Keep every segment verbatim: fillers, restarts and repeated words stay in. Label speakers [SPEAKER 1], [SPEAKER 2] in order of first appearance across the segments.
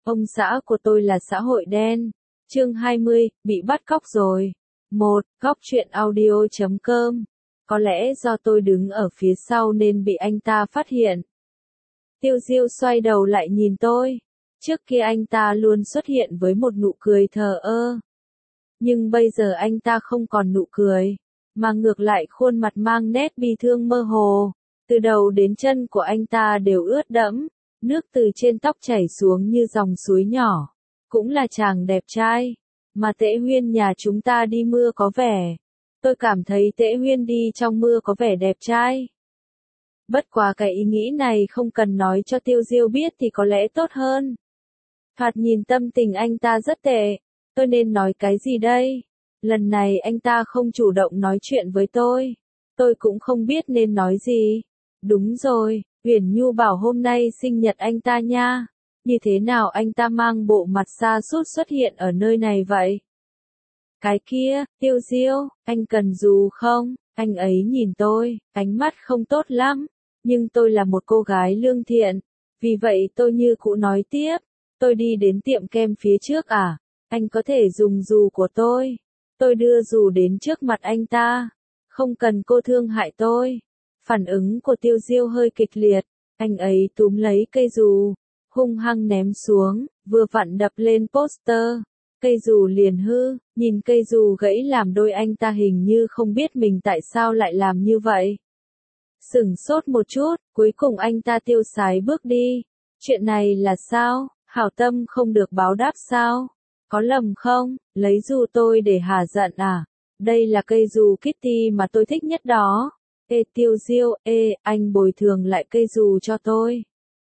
[SPEAKER 1] Ông xã của tôi là xã hội đen. Chương hai mươi, bị bắt cóc rồi. một. Góc truyện audio chấm com. Có lẽ do tôi đứng ở phía sau nên bị anh ta phát hiện. Tiêu Diêu xoay đầu lại nhìn tôi. Trước kia anh ta luôn xuất hiện với một nụ cười thờ ơ. Nhưng bây giờ anh ta không còn nụ cười, mà ngược lại khuôn mặt mang nét bi thương mơ hồ. Từ đầu đến chân của anh ta đều ướt đẫm, nước từ trên tóc chảy xuống như dòng suối nhỏ. Cũng là chàng đẹp trai, mà Tễ Huyên nhà chúng ta đi mưa có vẻ. Tôi cảm thấy Tễ Huyên đi trong mưa có vẻ đẹp trai. Bất quá cái ý nghĩ này không cần nói cho Tiêu Diêu biết thì có lẽ tốt hơn. Thoạt nhìn tâm tình anh ta rất tệ, tôi nên nói cái gì đây? Lần này anh ta không chủ động nói chuyện với tôi, tôi cũng không biết nên nói gì. Đúng rồi, Uyển Nhu bảo hôm nay sinh nhật anh ta nha. Như thế nào anh ta mang bộ mặt sa sút xuất hiện ở nơi này vậy? Cái kia, Tiêu Diêu, anh cần dù không? Anh ấy nhìn tôi, ánh mắt không tốt lắm, nhưng tôi là một cô gái lương thiện, vì vậy tôi như cũ nói tiếp. Tôi đi đến tiệm kem phía trước à? Anh có thể dùng dù của tôi. Tôi đưa dù đến trước mặt anh ta. Không cần cô thương hại tôi. Phản ứng của Tiêu Diêu hơi kịch liệt. Anh ấy túm lấy cây dù, hung hăng ném xuống, vừa vặn đập lên poster. Cây dù liền hư, nhìn cây dù gãy làm đôi anh ta hình như không biết mình tại sao lại làm như vậy. Sửng sốt một chút, cuối cùng anh ta tiêu sái bước đi. Chuyện này là sao? Hảo tâm không được báo đáp sao? Có lầm không? Lấy dù tôi để hả giận à? Đây là cây dù Kitty mà tôi thích nhất đó. Ê Tiêu Diêu, ê, anh bồi thường lại cây dù cho tôi.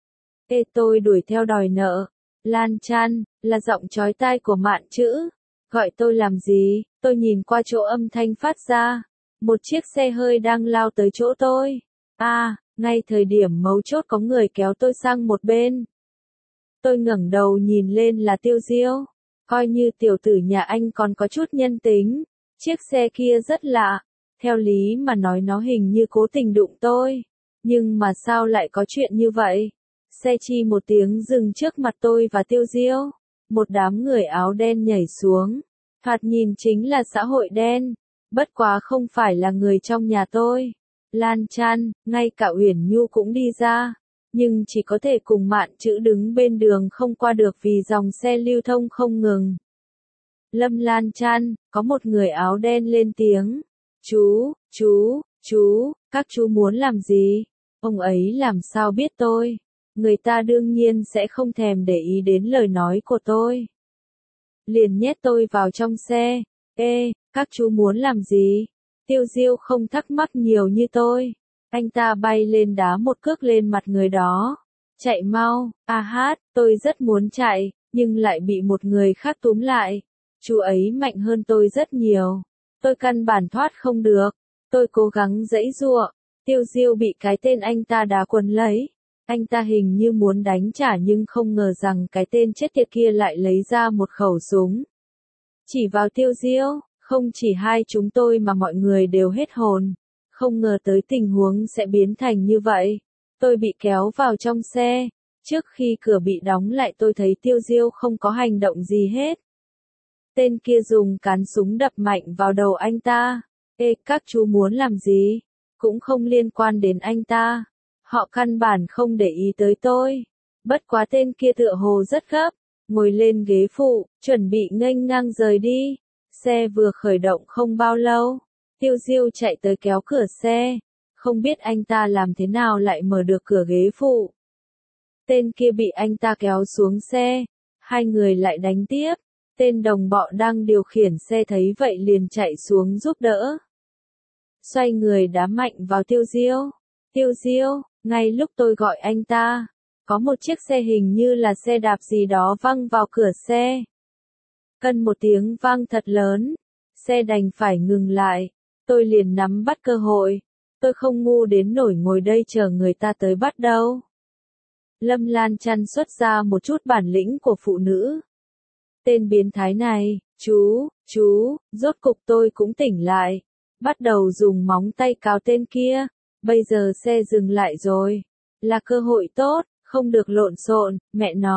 [SPEAKER 1] Ê tôi đuổi theo đòi nợ. Lan Chan, là giọng chói tai của Mạn Chữ. Gọi tôi làm gì? Tôi nhìn qua chỗ âm thanh phát ra. Một chiếc xe hơi đang lao tới chỗ tôi. À, ngay thời điểm mấu chốt có người kéo tôi sang một bên. Tôi ngẩng đầu nhìn lên là Tiêu Diêu. Coi như tiểu tử nhà anh còn có chút nhân tính. Chiếc xe kia rất lạ. Theo lý mà nói nó hình như cố tình đụng tôi. Nhưng mà sao lại có chuyện như vậy? Xe chi một tiếng dừng trước mặt tôi và Tiêu Diêu. Một đám người áo đen nhảy xuống. Thoạt nhìn chính là xã hội đen. Bất quá không phải là người trong nhà tôi. Lan Chan, ngay cả Uyển Nhu cũng đi ra. Nhưng chỉ có thể cùng Mạn Chữ đứng bên đường không qua được vì dòng xe lưu thông không ngừng. Lâm Lan Chan, có một người áo đen lên tiếng. Chú, chú, chú, các chú muốn làm gì? Ông ấy làm sao biết tôi? Người ta đương nhiên sẽ không thèm để ý đến lời nói của tôi. Liền nhét tôi vào trong xe. Ê, các chú muốn làm gì? Tiêu Diêu không thắc mắc nhiều như tôi. Anh ta bay lên đá một cước lên mặt người đó. Chạy mau, a hát, tôi rất muốn chạy, nhưng lại bị một người khác túm lại. Chú ấy mạnh hơn tôi rất nhiều. Tôi căn bản thoát không được. Tôi cố gắng giãy giụa. Tiêu Diêu bị cái tên anh ta đá quần lấy. Anh ta hình như muốn đánh trả nhưng không ngờ rằng cái tên chết tiệt kia lại lấy ra một khẩu súng. Chỉ vào Tiêu Diêu, không chỉ hai chúng tôi mà mọi người đều hết hồn. Không ngờ tới tình huống sẽ biến thành như vậy. Tôi bị kéo vào trong xe. Trước khi cửa bị đóng lại tôi thấy Tiêu Diêu không có hành động gì hết. Tên kia dùng cán súng đập mạnh vào đầu anh ta. Ê, các chú muốn làm gì? Cũng không liên quan đến anh ta. Họ căn bản không để ý tới tôi. Bất quá tên kia tựa hồ rất gấp. Ngồi lên ghế phụ, chuẩn bị nghênh ngang rời đi. Xe vừa khởi động không bao lâu. Tiêu Diêu chạy tới kéo cửa xe. Không biết anh ta làm thế nào lại mở được cửa ghế phụ. Tên kia bị anh ta kéo xuống xe. Hai người lại đánh tiếp. Tên đồng bọn đang điều khiển xe thấy vậy liền chạy xuống giúp đỡ. Xoay người đá mạnh vào Tiêu Diêu. Tiêu Diêu, ngay lúc tôi gọi anh ta, có một chiếc xe hình như là xe đạp gì đó văng vào cửa xe. Cần một tiếng vang thật lớn. Xe đành phải ngừng lại. Tôi liền nắm bắt cơ hội. Tôi không ngu đến nổi ngồi đây chờ người ta tới bắt đâu. Lâm Lan Chan xuất ra một chút bản lĩnh của phụ nữ. Tên biến thái này, chú, chú, rốt cục tôi cũng tỉnh lại. Bắt đầu dùng móng tay cào tên kia. Bây giờ xe dừng lại rồi. Là cơ hội tốt, không được lộn xộn, mẹ nó,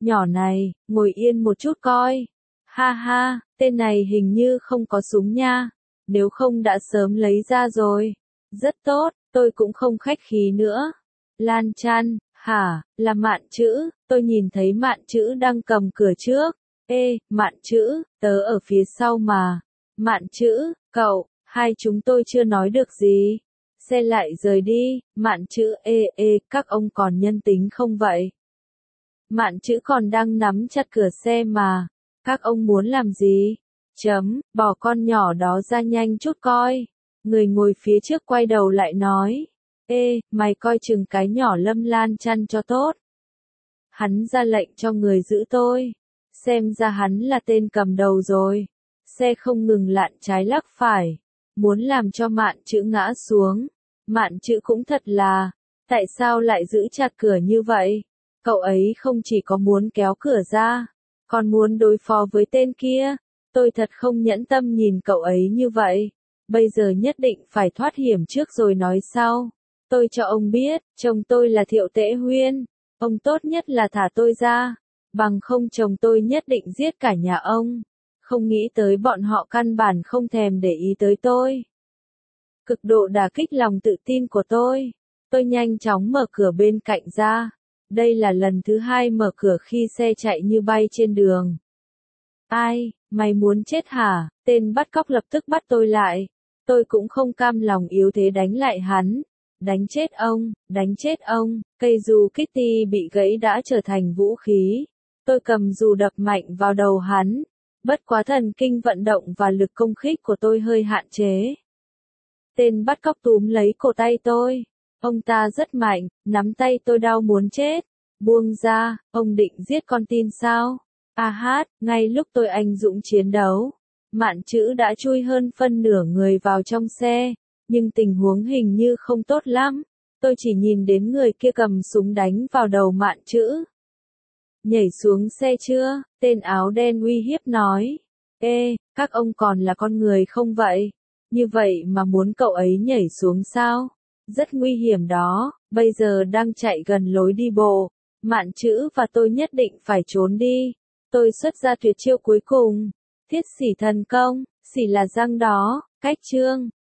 [SPEAKER 1] Nhỏ này, ngồi yên một chút coi. Ha ha, tên này hình như không có súng nha. Nếu không đã sớm lấy ra rồi. Rất tốt, tôi cũng không khách khí nữa. Lan Chan, hả, là Mạn Chữ, tôi nhìn thấy Mạn Chữ đang cầm cửa trước. Ê, Mạn Chữ, tớ ở phía sau mà. Mạn Chữ, cậu, hai chúng tôi chưa nói được gì. Xe lại rời đi, Mạn Chữ, ê ê, các ông còn nhân tính không vậy? Mạn Chữ còn đang nắm chặt cửa xe mà. Các ông muốn làm gì? Chấm, bỏ con nhỏ đó ra nhanh chút coi. Người ngồi phía trước quay đầu lại nói. Ê, mày coi chừng cái nhỏ Lâm Lan Chan cho tốt. Hắn ra lệnh cho người giữ tôi. Xem ra hắn là tên cầm đầu rồi. Xe không ngừng lạng trái lắc phải. Muốn làm cho Mạn Chữ ngã xuống. Mạn Chữ cũng thật là. Tại sao lại giữ chặt cửa như vậy? Cậu ấy không chỉ có muốn kéo cửa ra. Còn muốn đối phó với tên kia. Tôi thật không nhẫn tâm nhìn cậu ấy như vậy. Bây giờ nhất định phải thoát hiểm trước rồi nói sau. Tôi cho ông biết, chồng tôi là Thiệu Tễ Huyên. Ông tốt nhất là thả tôi ra. Bằng không chồng tôi nhất định giết cả nhà ông. Không nghĩ tới bọn họ căn bản không thèm để ý tới tôi. Cực độ đả kích lòng tự tin của tôi. Tôi nhanh chóng mở cửa bên cạnh ra. Đây là lần thứ hai mở cửa khi xe chạy như bay trên đường. Ai, mày muốn chết hả? Tên bắt cóc lập tức bắt tôi lại. Tôi cũng không cam lòng yếu thế đánh lại hắn. Đánh chết ông, đánh chết ông. Cây dù Kitty bị gãy đã trở thành vũ khí. Tôi cầm dù đập mạnh vào đầu hắn. Bất quá thần kinh vận động và lực công kích của tôi hơi hạn chế. Tên bắt cóc túm lấy cổ tay tôi. Ông ta rất mạnh, nắm tay tôi đau muốn chết. Buông ra, ông định giết con tin sao? A hát, ngay lúc tôi anh dũng chiến đấu. Mạn Chữ đã chui hơn phân nửa người vào trong xe. Nhưng tình huống hình như không tốt lắm. Tôi chỉ nhìn đến người kia cầm súng đánh vào đầu Mạn Chữ. Nhảy xuống xe chưa? Tên áo đen uy hiếp nói. Ê, các ông còn là con người không vậy? Như vậy mà muốn cậu ấy nhảy xuống sao? Rất nguy hiểm đó, bây giờ đang chạy gần lối đi bộ. Mạn Chữ và tôi nhất định phải trốn đi. Tôi xuất ra tuyệt chiêu cuối cùng. Thiết xỉ thần công, xỉ là răng đó, cách chương.